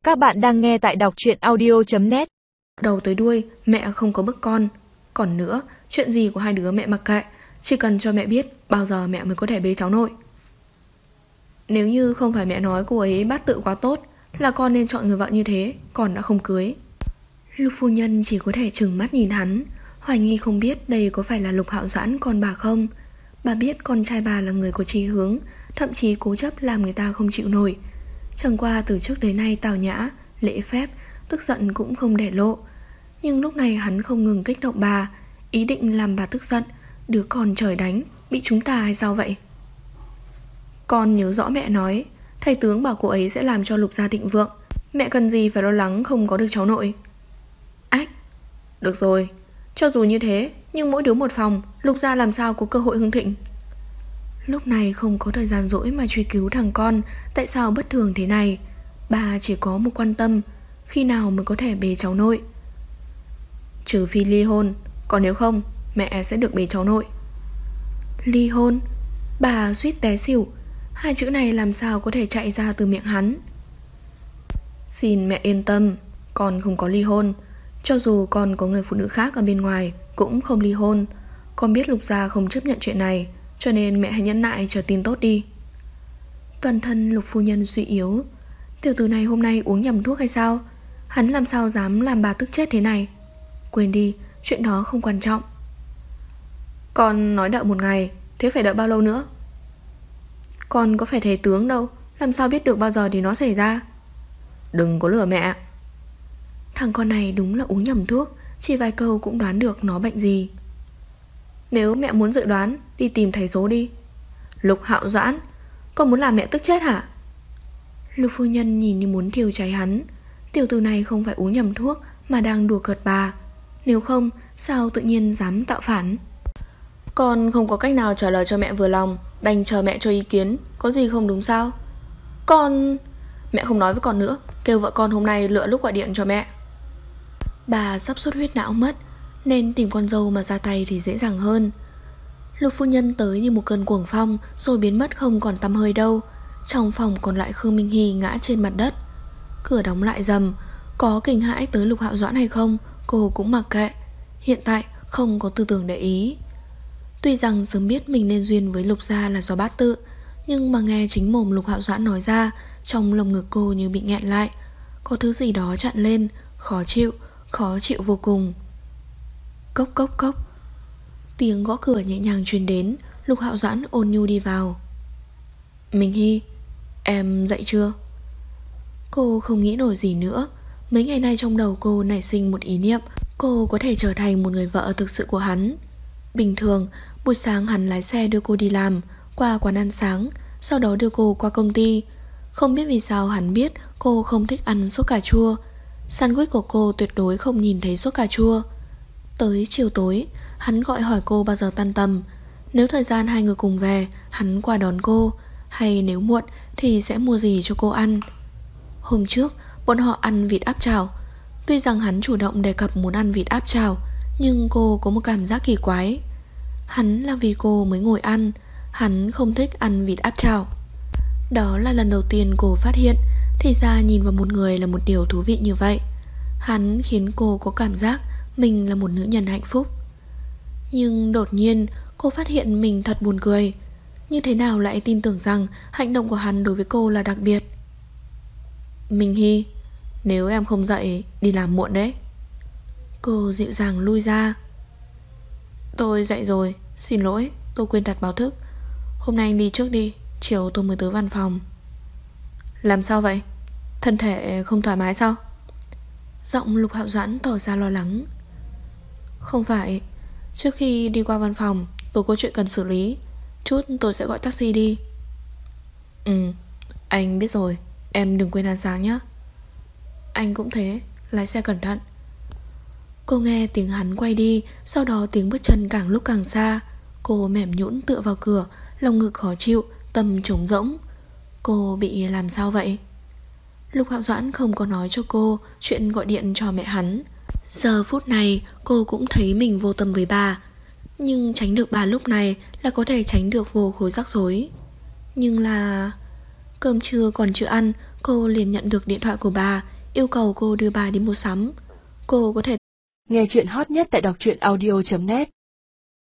Các bạn đang nghe tại đọc truyện audio.net. Đầu tới đuôi mẹ không có bức con. Còn nữa, chuyện gì của hai đứa mẹ mặc kệ, chỉ cần cho mẹ biết bao giờ mẹ mới có thể bế cháu nội. Nếu như không phải mẹ nói cô ấy bát tự quá tốt, là con nên chọn người vợ như thế, còn đã không cưới. Lục phu nhân chỉ có thể trừng mắt nhìn hắn, hoài nghi không biết đây có phải là Lục Hạo Doãn con bà không. Bà biết con trai bà là người có chí hướng, thậm chí cố chấp làm người ta không chịu nổi. Chẳng qua từ trước đến nay tào nhã, lễ phép, tức giận cũng không để lộ. Nhưng lúc này hắn không ngừng kích động bà, ý định làm bà tức giận. Đứa con trời đánh, bị chúng ta hay sao vậy? Con nhớ rõ mẹ nói, thầy tướng bảo cô ấy sẽ làm cho Lục gia thịnh vượng. Mẹ cần gì phải lo lắng không có được cháu nội. Ách, được rồi, cho dù như thế, nhưng mỗi đứa một phòng, Lục gia làm sao có cơ hội hưng thịnh. Lúc này không có thời gian rỗi mà truy cứu thằng con tại sao bất thường thế này. Bà chỉ có một quan tâm, khi nào mới có thể bế cháu nội. Trừ phi ly hôn, còn nếu không mẹ sẽ được bế cháu nội. Ly hôn? Bà suýt té xỉu. Hai chữ này làm sao có thể chạy ra từ miệng hắn. Xin mẹ yên tâm, con không có ly hôn. Cho dù con có người phụ nữ khác ở bên ngoài cũng không ly hôn. Con biết Lục gia không chấp nhận chuyện này, cho nên mẹ hãy nhẫn nại chờ tin tốt đi. Toàn thân Lục phu nhân suy yếu. Tiểu tử này hôm nay uống nhầm thuốc hay sao? Hắn làm sao dám làm bà tức chết thế này? Quên đi, chuyện đó không quan trọng. Con nói đợi một ngày, thế phải đợi bao lâu nữa? Con có phải thầy tướng đâu, làm sao biết được bao giờ thì nó xảy ra. Đừng có lừa mẹ. Thằng con này đúng là uống nhầm thuốc, chỉ vài câu cũng đoán được nó bệnh gì. Nếu mẹ muốn dự đoán, đi tìm thầy số đi. Lục Hạo Doãn, con muốn làm mẹ tức chết hả? Lục phu nhân nhìn như muốn thiêu cháy hắn. Tiểu tử này không phải uống nhầm thuốc mà đang đùa cợt bà. Nếu không, sao tự nhiên dám tạo phản? Con không có cách nào trả lời cho mẹ vừa lòng, đành chờ mẹ cho ý kiến. Có gì không đúng sao? Con... Mẹ không nói với con nữa, kêu vợ con hôm nay lựa lúc gọi điện cho mẹ. Bà sắp xuất huyết não mất, nên tìm con dâu mà ra tay thì dễ dàng hơn. Lục phu nhân tới như một cơn cuồng phong, rồi biến mất không còn tăm hơi đâu. Trong phòng còn lại Khương Minh Hy ngã trên mặt đất. Cửa đóng lại rầm. Có kinh hãi tới Lục Hạo Doãn hay không, cô cũng mặc kệ. Hiện tại không có tư tưởng để ý. Tuy rằng sớm biết mình nên duyên với Lục gia là do bát tự, nhưng mà nghe chính mồm Lục Hạo Doãn nói ra, trong lồng ngực cô như bị nghẹn lại. Có thứ gì đó chặn lên, khó chịu vô cùng. Cốc cốc cốc. Tiếng gõ cửa nhẹ nhàng truyền đến. Lục Hạo Doãn ôn nhu đi vào. Minh Hy, em dậy chưa? Cô không nghĩ nổi gì nữa. Mấy ngày nay trong đầu cô nảy sinh một ý niệm, cô có thể trở thành một người vợ thực sự của hắn. Bình thường, buổi sáng hắn lái xe đưa cô đi làm, qua quán ăn sáng, sau đó đưa cô qua công ty. Không biết vì sao hắn biết cô không thích ăn sốt cà chua. Sandwich của cô tuyệt đối không nhìn thấy sốt cà chua. Tới chiều tối, hắn gọi hỏi cô bao giờ tan tầm. Nếu thời gian hai người cùng về, hắn qua đón cô, hay nếu muộn thì sẽ mua gì cho cô ăn. Hôm trước, bọn họ ăn vịt áp chảo. Tuy rằng hắn chủ động đề cập muốn ăn vịt áp chảo, nhưng cô có một cảm giác kỳ quái. Hắn là vì cô mới ngồi ăn, hắn không thích ăn vịt áp chảo. Đó là lần đầu tiên cô phát hiện, thì ra nhìn vào một người là một điều thú vị như vậy. Hắn khiến cô có cảm giác mình là một nữ nhân hạnh phúc. Nhưng đột nhiên cô phát hiện mình thật buồn cười. Như thế nào lại tin tưởng rằng hành động của hắn đối với cô là đặc biệt. Minh Hy, nếu em không dậy đi làm muộn đấy. Cô dịu dàng lui ra. Tôi dậy rồi, xin lỗi, tôi quên đặt báo thức. Hôm nay anh đi trước đi, chiều tôi mới tới văn phòng. Làm sao vậy? Thân thể không thoải mái sao? Giọng Lục Hạo Doãn tỏ ra lo lắng. Không phải, trước khi đi qua văn phòng tôi có chuyện cần xử lý. Chút tôi sẽ gọi taxi đi. Anh biết rồi, em đừng quên ăn sáng nhé. Anh cũng thế, lái xe cẩn thận. Cô nghe tiếng hắn quay đi, sau đó tiếng bước chân càng lúc càng xa. Cô mềm nhũn tựa vào cửa, lòng ngực khó chịu, tâm trống rỗng. Cô bị làm sao vậy? Lục Hạo Doãn không có nói cho cô chuyện gọi điện cho mẹ hắn. Giờ phút này cô cũng thấy mình vô tâm với bà. Nhưng tránh được bà lúc này là có thể tránh được vô khối rắc rối. Nhưng là... Cơm trưa còn chưa ăn, cô liền nhận được điện thoại của bà, yêu cầu cô đưa bà đi mua sắm. Cô có thể nghe chuyện hot nhất tại đọc truyện audio.net.